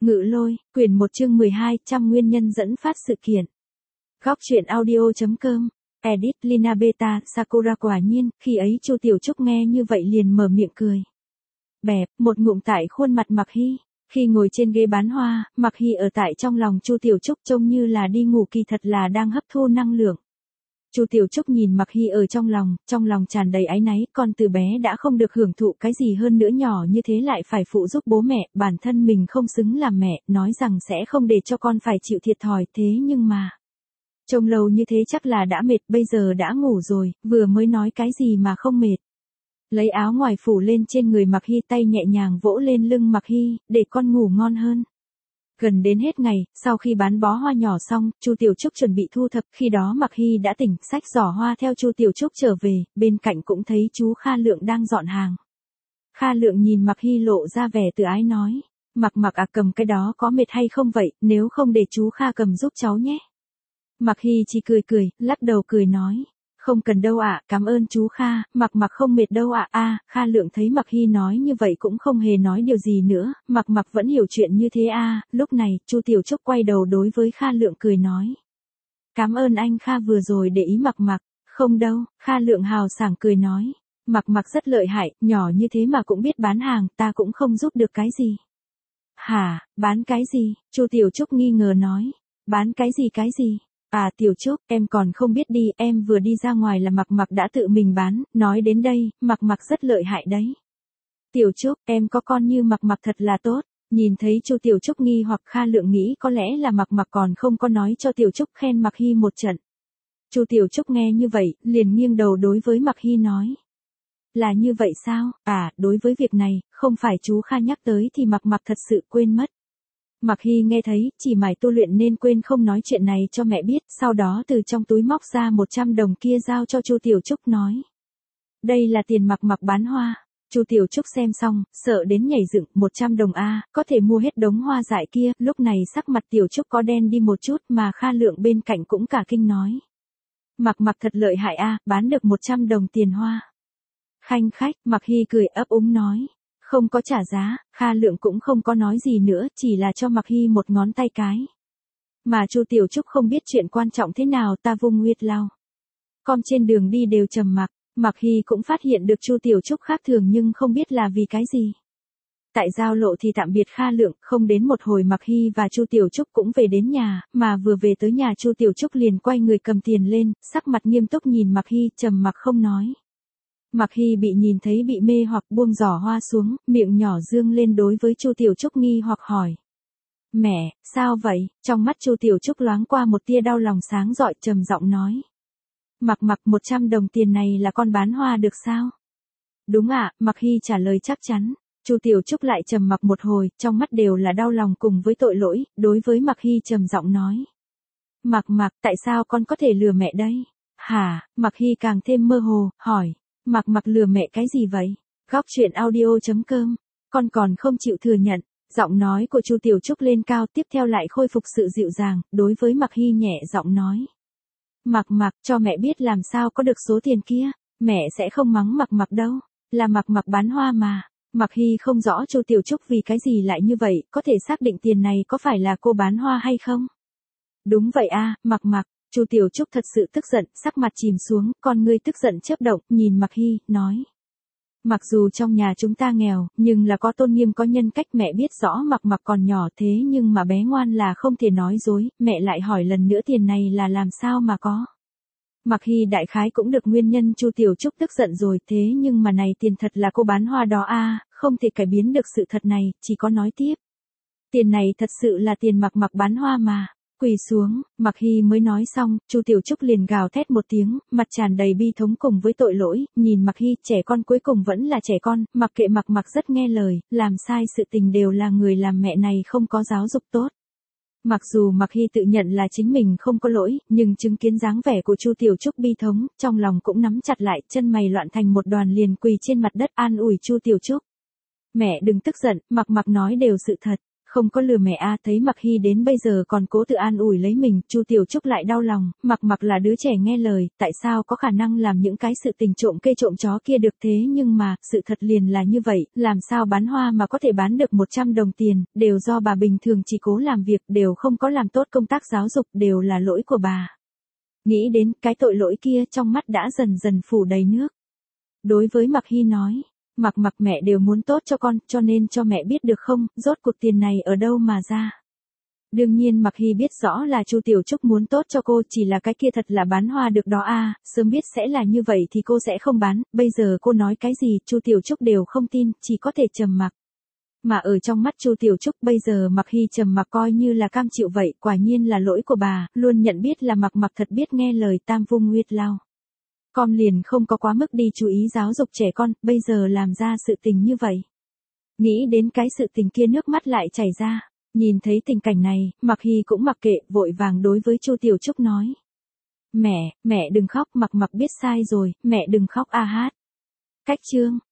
Ngự lôi, quyển 1 chương 12, trăm nguyên nhân dẫn phát sự kiện. Góc truyện audio.com, edit Lina Beta, Sakura quả nhiên, khi ấy Chu Tiểu Trúc nghe như vậy liền mở miệng cười. Bẹp, một ngụm tại khuôn mặt Mạc Hy. Khi ngồi trên ghế bán hoa, Mạc Hy ở tại trong lòng Chu Tiểu Trúc trông như là đi ngủ kỳ thật là đang hấp thu năng lượng. Chu Tiểu Trúc nhìn Mạc Hy ở trong lòng tràn đầy áy náy, con từ bé đã không được hưởng thụ cái gì hơn nữa nhỏ như thế lại phải phụ giúp bố mẹ, bản thân mình không xứng làm mẹ, nói rằng sẽ không để cho con phải chịu thiệt thòi, thế nhưng mà. Trông lâu như thế chắc là đã mệt, bây giờ đã ngủ rồi, vừa mới nói cái gì mà không mệt. Lấy áo ngoài phủ lên trên người Mạc Hy, tay nhẹ nhàng vỗ lên lưng Mạc Hy, để con ngủ ngon hơn. Gần đến hết ngày, sau khi bán bó hoa nhỏ xong, Chu Tiểu Trúc chuẩn bị thu thập, khi đó Mạc Hy đã tỉnh, xách giỏ hoa theo Chu Tiểu Trúc trở về, bên cạnh cũng thấy chú Kha Lượng đang dọn hàng. Kha Lượng nhìn Mạc Hy lộ ra vẻ tự ái nói, Mạc à, cầm cái đó có mệt hay không vậy, nếu không để chú Kha cầm giúp cháu nhé. Mạc Hy chỉ cười, lắc đầu cười nói, không cần đâu ạ, cảm ơn chú Kha, Mạc không mệt đâu ạ. Kha Lượng thấy Mạc Hy nói như vậy cũng không hề nói điều gì nữa, Mạc vẫn hiểu chuyện như thế lúc này, Chu Tiểu Trúc quay đầu đối với Kha Lượng cười nói. Cảm ơn anh Kha vừa rồi để ý Mạc, không đâu, Kha Lượng hào sảng cười nói, Mạc rất lợi hại, nhỏ như thế mà cũng biết bán hàng, ta cũng không giúp được cái gì. Hả, bán cái gì? Chu Tiểu Trúc nghi ngờ nói, bán cái gì? À Tiểu Trúc, em còn không biết đi, em vừa đi ra ngoài là Mạc đã tự mình bán, nói đến đây, Mạc rất lợi hại đấy. Tiểu Trúc, em có con như Mạc thật là tốt. Nhìn thấy Chu Tiểu Trúc nghi hoặc, Kha Lượng nghĩ có lẽ là Mạc còn không có nói cho Tiểu Trúc khen Mạc Hy một trận. Chu Tiểu Trúc nghe như vậy, liền nghiêng đầu đối với Mạc Hy nói. Là như vậy sao? À, đối với việc này, không phải chú Kha nhắc tới thì Mạc thật sự quên mất. Mạc Hy nghe thấy, chỉ mải tu luyện nên quên không nói chuyện này cho mẹ biết, sau đó từ trong túi móc ra 100 đồng kia giao cho Chu Tiểu Trúc nói. Đây là tiền Mạc bán hoa. Chu Tiểu Trúc xem xong, sợ đến nhảy dựng, 100 đồng có thể mua hết đống hoa dại kia, lúc này sắc mặt Tiểu Trúc có đen đi một chút mà Kha Lượng bên cạnh cũng cả kinh nói. Mạc thật lợi hại bán được 100 đồng tiền hoa. Khanh khách, Mạc Hy cười ấp úng nói. Không có trả giá, Kha Lượng cũng không có nói gì nữa, chỉ là cho Mạc Hy một ngón tay cái. Mà Chu Tiểu Trúc không biết chuyện quan trọng thế nào, ta vung nguyệt lao. Com trên đường đi đều trầm mặc, Mạc Hy cũng phát hiện được Chu Tiểu Trúc khác thường nhưng không biết là vì cái gì. Tại giao lộ thì tạm biệt Kha Lượng, không đến một hồi Mạc Hy và Chu Tiểu Trúc cũng về đến nhà, mà vừa về tới nhà Chu Tiểu Trúc liền quay người cầm tiền lên, sắc mặt nghiêm túc nhìn Mạc Hy, trầm mặc không nói. Mạc Hy bị nhìn thấy bị mê hoặc buông giỏ hoa xuống, miệng nhỏ dương lên đối với Chu Tiểu Trúc nghi hoặc hỏi. Mẹ, sao vậy? Trong mắt Chu Tiểu Trúc loáng qua một tia đau lòng sáng rọi, trầm giọng nói. Mạc 100 đồng tiền này là con bán hoa được sao? Đúng ạ, Mạc Hy trả lời chắc chắn. Chu Tiểu Trúc lại trầm mặc một hồi, trong mắt đều là đau lòng cùng với tội lỗi, đối với Mạc Hy trầm giọng nói. Mạc, tại sao con có thể lừa mẹ đây? Hả? Mạc Hy càng thêm mơ hồ, hỏi. Mạc lừa mẹ cái gì vậy? Góc truyện audio.com, con còn không chịu thừa nhận. Giọng nói của Chu Tiểu Trúc lên cao, tiếp theo lại khôi phục sự dịu dàng, đối với Mạc Hy nhẹ giọng nói. Mạc, cho mẹ biết làm sao có được số tiền kia, mẹ sẽ không mắng Mạc đâu, là Mạc bán hoa mà. Mạc Hy không rõ Chu Tiểu Trúc vì cái gì lại như vậy, có thể xác định tiền này có phải là cô bán hoa hay không? Đúng vậy Mạc. Chu Tiểu Trúc thật sự tức giận, sắc mặt chìm xuống, con ngươi tức giận chớp động, nhìn Mạc Hy, nói. Mặc dù trong nhà chúng ta nghèo, nhưng là có tôn nghiêm có nhân cách, mẹ biết rõ Mạc còn nhỏ thế nhưng mà bé ngoan là không thể nói dối, mẹ lại hỏi lần nữa tiền này là làm sao mà có. Mạc Hy đại khái cũng được nguyên nhân Chu Tiểu Trúc tức giận rồi, thế nhưng mà này tiền thật là cô bán hoa đó không thể cải biến được sự thật này, chỉ có nói tiếp. Tiền này thật sự là tiền Mạc bán hoa mà. Quỳ xuống, Mạc Hy mới nói xong, Chu Tiểu Trúc liền gào thét một tiếng, mặt tràn đầy bi thống cùng với tội lỗi, nhìn Mạc Hy, trẻ con cuối cùng vẫn là trẻ con, mặc kệ Mạc rất nghe lời, làm sai sự tình đều là người làm mẹ này không có giáo dục tốt. Mặc dù Mạc Hy tự nhận là chính mình không có lỗi, nhưng chứng kiến dáng vẻ của Chu Tiểu Trúc bi thống, trong lòng cũng nắm chặt lại, chân mày loạn thành một đoàn liền quỳ trên mặt đất an ủi Chu Tiểu Trúc. Mẹ đừng tức giận, Mạc nói đều sự thật. Không có lừa mẹ a, thấy Mặc Hy đến bây giờ còn cố tự an ủi lấy mình, Chu Tiểu Trúc lại đau lòng, Mặc là đứa trẻ nghe lời, tại sao có khả năng làm những cái sự tình trộm cây trộm chó kia được, thế nhưng mà, sự thật liền là như vậy, làm sao bán hoa mà có thể bán được 100 đồng tiền, đều do bà bình thường chỉ cố làm việc, đều không có làm tốt công tác giáo dục, đều là lỗi của bà. Nghĩ đến cái tội lỗi kia, trong mắt đã dần dần phủ đầy nước. Đối với Mặc Hy nói, Mặc mẹ đều muốn tốt cho con, cho nên cho mẹ biết được không, rốt cuộc tiền này ở đâu mà ra. Đương nhiên Mặc Hy biết rõ là Chu Tiểu Trúc muốn tốt cho cô, chỉ là cái kia thật là bán hoa được đó a, sớm biết sẽ là như vậy thì cô sẽ không bán, bây giờ cô nói cái gì, Chu Tiểu Trúc đều không tin, chỉ có thể trầm mặc. Mà ở trong mắt Chu Tiểu Trúc bây giờ Mặc Hy trầm mặc coi như là cam chịu vậy, quả nhiên là lỗi của bà, luôn nhận biết là Mặc thật biết nghe lời Tam Vung Nguyệt Lao. Con liền không có quá mức đi chú ý giáo dục trẻ con, bây giờ làm ra sự tình như vậy. Nghĩ đến cái sự tình kia nước mắt lại chảy ra, nhìn thấy tình cảnh này, Mặc Hy cũng mặc kệ, vội vàng đối với Chu Tiểu Trúc nói. Mẹ đừng khóc, Mặc biết sai rồi, mẹ đừng khóc a hát. Cách chương.